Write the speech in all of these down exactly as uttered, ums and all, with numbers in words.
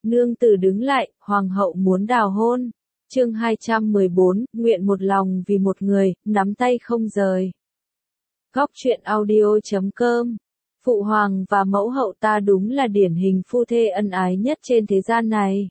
Nương tử đứng lại, hoàng hậu muốn đào hôn. Chương hai trăm mười bốn, nguyện một lòng vì một người, nắm tay không rời. Góc truyện audio chấm com. Phụ hoàng và mẫu hậu ta đúng là điển hình phu thê ân ái nhất trên thế gian này.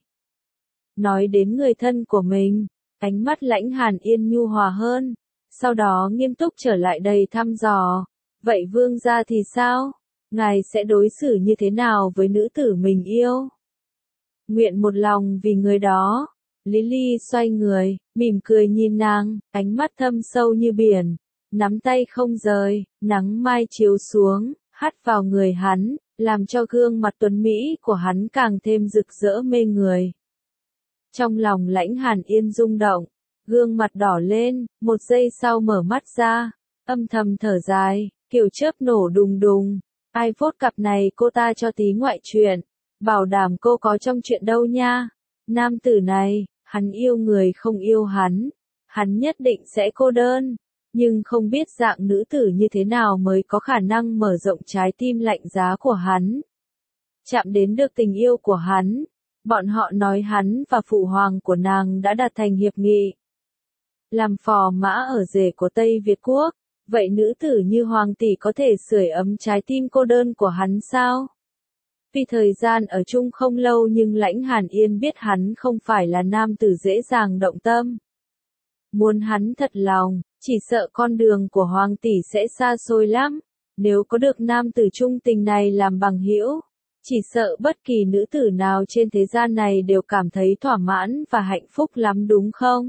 Nói đến người thân của mình, ánh mắt Lãnh Hàn Yên nhu hòa hơn, sau đó nghiêm túc trở lại đầy thăm dò. Vậy vương gia thì sao? Ngài sẽ đối xử như thế nào với nữ tử mình yêu? Nguyện một lòng vì người đó. Lý Ly xoay người, mỉm cười nhìn nàng, ánh mắt thâm sâu như biển, nắm tay không rời, nắng mai chiếu xuống, hắt vào người hắn, làm cho gương mặt tuấn mỹ của hắn càng thêm rực rỡ mê người. Trong lòng Lãnh Hàn Yên rung động, gương mặt đỏ lên, một giây sau mở mắt ra, âm thầm thở dài, kiểu chớp nổ đùng đùng, ai phốt cặp này cô ta cho tí ngoại chuyện, bảo đảm cô có trong chuyện đâu nha. Nam tử này, hắn yêu người không yêu hắn, hắn nhất định sẽ cô đơn, nhưng không biết dạng nữ tử như thế nào mới có khả năng mở rộng trái tim lạnh giá của hắn. Chạm đến được tình yêu của hắn, bọn họ nói hắn và phụ hoàng của nàng đã đạt thành hiệp nghị. Làm phò mã ở rể của Tây Việt Quốc, vậy nữ tử như hoàng tỷ có thể sưởi ấm trái tim cô đơn của hắn sao? Vì thời gian ở chung không lâu nhưng Lãnh Hàn Yên biết hắn không phải là nam tử dễ dàng động tâm. Muốn hắn thật lòng, chỉ sợ con đường của hoàng tỷ sẽ xa xôi lắm. Nếu có được nam tử trung tình này làm bằng hữu, chỉ sợ bất kỳ nữ tử nào trên thế gian này đều cảm thấy thỏa mãn và hạnh phúc lắm đúng không?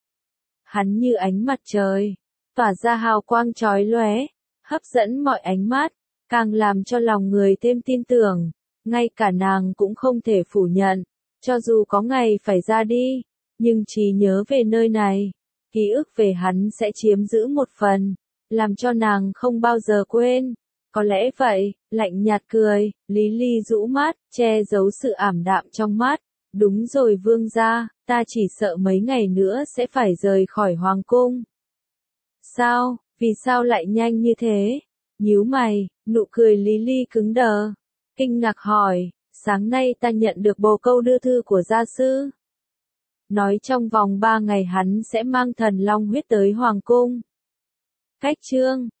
Hắn như ánh mặt trời, tỏa ra hào quang chói lóe, hấp dẫn mọi ánh mắt, càng làm cho lòng người thêm tin tưởng. Ngay cả nàng cũng không thể phủ nhận, cho dù có ngày phải ra đi, nhưng trí nhớ về nơi này, ký ức về hắn sẽ chiếm giữ một phần, làm cho nàng không bao giờ quên. Có lẽ vậy, lạnh nhạt cười, Lý Ly rũ mắt, che giấu sự ảm đạm trong mắt. Đúng rồi vương gia, ta chỉ sợ mấy ngày nữa sẽ phải rời khỏi hoàng cung. Sao, vì sao lại nhanh như thế? Nhíu mày, nụ cười Lý Ly cứng đờ. Kinh ngạc hỏi, sáng nay ta nhận được bồ câu đưa thư của gia sư. Nói trong vòng ba ngày hắn sẽ mang thần long huyết tới hoàng cung. Cách chương